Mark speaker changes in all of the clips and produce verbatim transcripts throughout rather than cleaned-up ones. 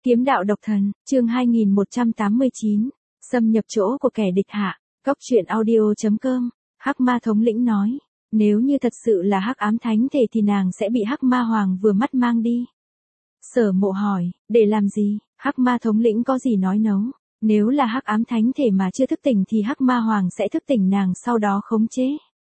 Speaker 1: Kiếm đạo độc thần, chương hai nghìn một trăm tám mươi chín, xâm nhập chỗ của kẻ địch hạ, Cốc truyện audio chấm com, Hắc Ma thống lĩnh nói, nếu như thật sự là Hắc ám thánh thể thì nàng sẽ bị Hắc Ma Hoàng vừa mắt mang đi. Sở Mộ hỏi, để làm gì? Hắc Ma thống lĩnh có gì nói nấu, nếu là Hắc ám thánh thể mà chưa thức tỉnh thì Hắc Ma Hoàng sẽ thức tỉnh nàng sau đó khống chế.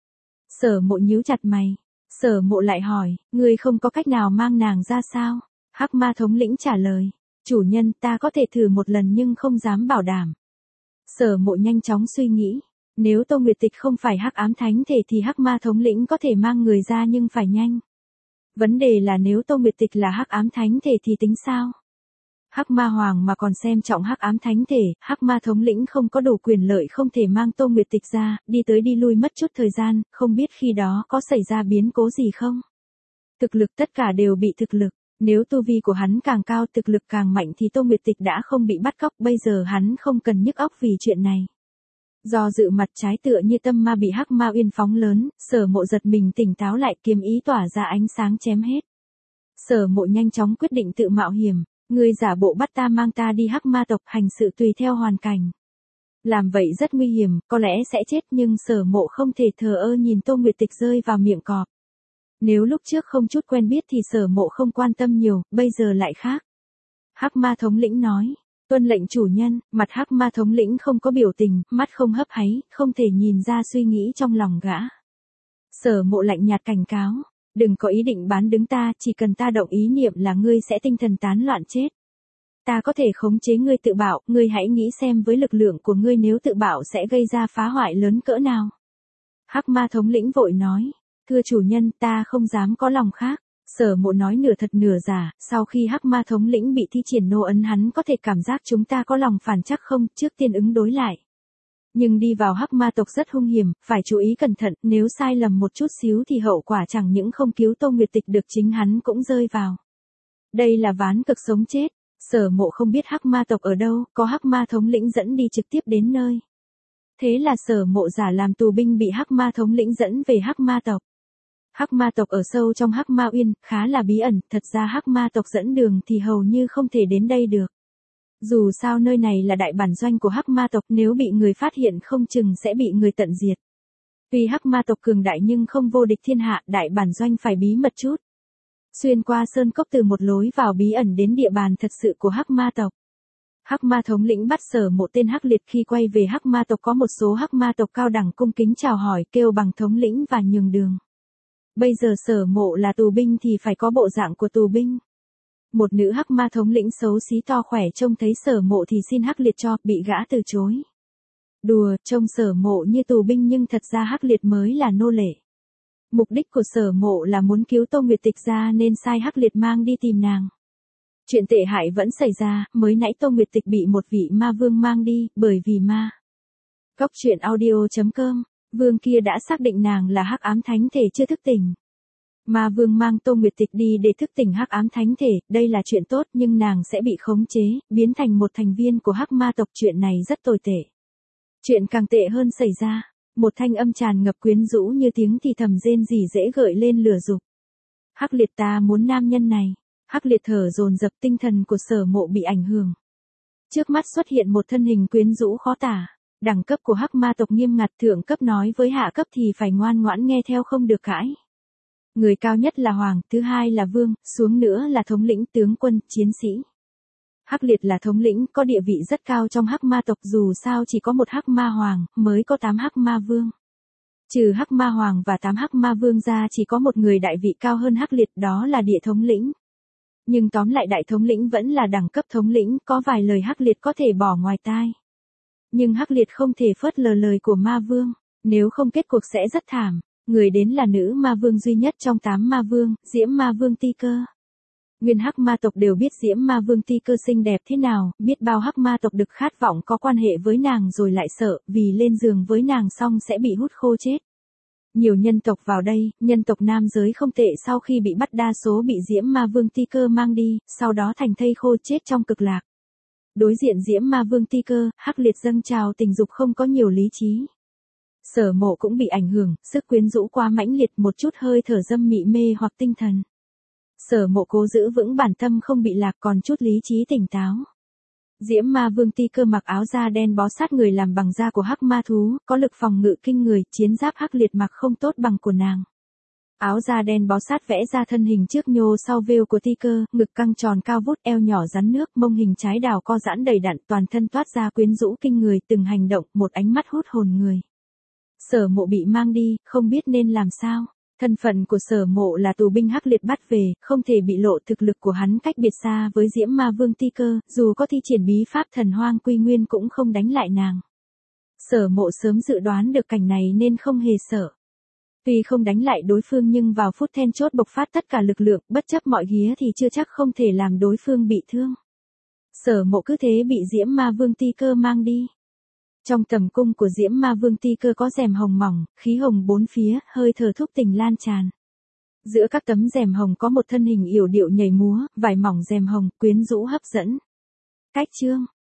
Speaker 1: Sở Mộ nhíu chặt mày, Sở Mộ lại hỏi, ngươi không có cách nào mang nàng ra sao? Hắc Ma thống lĩnh trả lời, chủ nhân, ta có thể thử một lần nhưng không dám bảo đảm. Sở Mộ nhanh chóng suy nghĩ, nếu Tô Nguyệt Tịch không phải Hắc ám thánh thể thì Hắc Ma thống lĩnh có thể mang người ra nhưng phải nhanh. Vấn đề là nếu Tô Nguyệt Tịch là Hắc ám thánh thể thì tính sao? Hắc Ma Hoàng mà còn xem trọng Hắc ám thánh thể, Hắc Ma thống lĩnh không có đủ quyền lợi không thể mang Tô Nguyệt Tịch ra, đi tới đi lui mất chút thời gian, không biết khi đó có xảy ra biến cố gì không? Thực lực tất cả đều bị thực lực. Nếu tu vi của hắn càng cao, thực lực càng mạnh thì Tô Nguyệt Tịch đã không bị bắt cóc, bây giờ hắn không cần nhức óc vì chuyện này. Do dự mặt trái tựa như tâm ma bị Hắc Ma Uyên phóng lớn, Sở Mộ giật mình tỉnh táo lại, kiếm ý tỏa ra ánh sáng chém hết. Sở Mộ nhanh chóng quyết định tự mạo hiểm, ngươi giả bộ bắt ta mang ta đi Hắc Ma tộc, hành sự tùy theo hoàn cảnh. Làm vậy rất nguy hiểm, có lẽ sẽ chết nhưng Sở Mộ không thể thờ ơ nhìn Tô Nguyệt Tịch rơi vào miệng cọp. Nếu lúc trước không chút quen biết thì Sở Mộ không quan tâm nhiều, bây giờ lại khác. Hắc Ma thống lĩnh nói, tuân lệnh chủ nhân. Mặt Hắc Ma thống lĩnh không có biểu tình, mắt không hấp háy, không thể nhìn ra suy nghĩ trong lòng gã. Sở Mộ lạnh nhạt cảnh cáo, đừng có ý định bán đứng ta, chỉ cần ta động ý niệm là ngươi sẽ tinh thần tán loạn chết. Ta có thể khống chế ngươi tự bạo, ngươi hãy nghĩ xem với lực lượng của ngươi nếu tự bạo sẽ gây ra phá hoại lớn cỡ nào. Hắc Ma thống lĩnh vội nói, thưa chủ nhân, ta không dám có lòng khác. Sở Mộ nói nửa thật nửa giả, sau khi Hắc Ma thống lĩnh bị thi triển nô ấn hắn có thể cảm giác chúng ta có lòng phản chắc không, trước tiên ứng đối lại. Nhưng đi vào Hắc Ma tộc rất hung hiểm, phải chú ý cẩn thận, nếu sai lầm một chút xíu thì hậu quả chẳng những không cứu Tô Nguyệt Tịch được chính hắn cũng rơi vào. Đây là ván cực sống chết. Sở Mộ không biết Hắc Ma tộc ở đâu, có Hắc Ma thống lĩnh dẫn đi trực tiếp đến nơi. Thế là Sở Mộ giả làm tù binh bị Hắc Ma thống lĩnh dẫn về Hắc Ma tộc. Hắc Ma tộc ở sâu trong Hắc Ma Uyên, khá là bí ẩn, thật ra Hắc Ma tộc dẫn đường thì hầu như không thể đến đây được. Dù sao nơi này là đại bản doanh của Hắc Ma tộc, nếu bị người phát hiện không chừng sẽ bị người tận diệt. Vì Hắc Ma tộc cường đại nhưng không vô địch thiên hạ, đại bản doanh phải bí mật chút. Xuyên qua sơn cốc từ một lối vào bí ẩn đến địa bàn thật sự của Hắc Ma tộc. Hắc Ma thống lĩnh bắt Sở Mộ tên Hắc Liệt, khi quay về Hắc Ma tộc có một số Hắc Ma tộc cao đẳng cung kính chào hỏi, kêu bằng thống lĩnh và nhường đường. Bây giờ Sở Mộ là tù binh thì phải có bộ dạng của tù binh. Một nữ Hắc Ma thống lĩnh xấu xí to khỏe trông thấy Sở Mộ thì xin Hắc Liệt cho, bị gã từ chối. Đùa, trông Sở Mộ như tù binh nhưng thật ra Hắc Liệt mới là nô lệ. Mục đích của Sở Mộ là muốn cứu Tô Nguyệt Tịch ra nên sai Hắc Liệt mang đi tìm nàng. Chuyện tệ hại vẫn xảy ra, mới nãy Tô Nguyệt Tịch bị một vị ma vương mang đi, bởi vì ma. Cốc truyện audio chấm com, vương kia đã xác định nàng là Hắc ám thánh thể chưa thức tỉnh. Ma vương mang Tô Nguyệt Tịch đi để thức tỉnh Hắc ám thánh thể, đây là chuyện tốt nhưng nàng sẽ bị khống chế, biến thành một thành viên của Hắc Ma tộc, chuyện này rất tồi tệ. Chuyện càng tệ hơn xảy ra, một thanh âm tràn ngập quyến rũ như tiếng thì thầm rên rỉ dễ gợi lên lửa dục. Hắc Liệt, ta muốn nam nhân này. Hắc Liệt thở dồn dập, tinh thần của Sở Mộ bị ảnh hưởng. Trước mắt xuất hiện một thân hình quyến rũ khó tả. Đẳng cấp của Hắc Ma tộc nghiêm ngặt, thượng cấp nói với hạ cấp thì phải ngoan ngoãn nghe theo không được cãi. Người cao nhất là hoàng, thứ hai là vương, xuống nữa là thống lĩnh, tướng quân, chiến sĩ. Hắc Liệt là thống lĩnh, có địa vị rất cao trong Hắc Ma tộc, dù sao chỉ có một Hắc Ma Hoàng, mới có tám Hắc Ma Vương. Trừ Hắc Ma Hoàng và tám Hắc Ma Vương ra chỉ có một người đại vị cao hơn Hắc Liệt, đó là Địa thống lĩnh. Nhưng tóm lại đại thống lĩnh vẫn là đẳng cấp thống lĩnh, có vài lời Hắc Liệt có thể bỏ ngoài tai. Nhưng Hắc Liệt không thể phớt lờ lời của Ma Vương, nếu không kết cuộc sẽ rất thảm. Người đến là nữ Ma Vương duy nhất trong tám Ma Vương, Diễm Ma Vương Ti Cơ. Nguyên Hắc Ma tộc đều biết Diễm Ma Vương Ti Cơ xinh đẹp thế nào, biết bao Hắc Ma tộc được khát vọng có quan hệ với nàng rồi lại sợ, vì lên giường với nàng xong sẽ bị hút khô chết. Nhiều nhân tộc vào đây, nhân tộc nam giới không tệ, sau khi bị bắt đa số bị Diễm Ma Vương Ti Cơ mang đi, sau đó thành thây khô chết trong cực lạc. Đối diện Diễm Ma Vương Ti Cơ, Hắc Liệt dâng trào tình dục không có nhiều lý trí. Sở Mộ cũng bị ảnh hưởng, sức quyến rũ quá mãnh liệt, một chút hơi thở dâm mị mê hoặc tinh thần. Sở Mộ cố giữ vững bản tâm không bị lạc, còn chút lý trí tỉnh táo. Diễm Ma Vương Ti Cơ mặc áo da đen bó sát người làm bằng da của hắc ma thú, có lực phòng ngự kinh người, chiến giáp hắc liệt mặc không tốt bằng của nàng. Áo da đen bó sát vẽ ra thân hình trước nhô sau vêu của Ti Cơ, ngực căng tròn cao vút, eo nhỏ rắn nước, mông hình trái đào co giãn đầy đặn, toàn thân toát ra quyến rũ kinh người, từng hành động, một ánh mắt hút hồn người. Sở Mộ bị mang đi, không biết nên làm sao. Thân phận của Sở Mộ là tù binh hắc liệt bắt về, không thể bị lộ, thực lực của hắn cách biệt xa với Diễm Ma Vương Ti Cơ, dù có thi triển bí pháp thần hoang quy nguyên cũng không đánh lại nàng. Sở Mộ sớm dự đoán được cảnh này nên không hề sợ. Tuy không đánh lại đối phương nhưng vào phút then chốt bộc phát tất cả lực lượng, bất chấp mọi ghía thì chưa chắc không thể làm đối phương bị thương. Sở Mộ cứ thế bị Diễm Ma Vương Ti Cơ mang đi. Trong tầm cung của Diễm Ma Vương Ti Cơ có rèm hồng mỏng, khí hồng bốn phía, hơi thở thúc tình lan tràn. Giữa các tấm rèm hồng có một thân hình yểu điệu nhảy múa, vải mỏng rèm hồng, quyến rũ hấp dẫn. Cách chương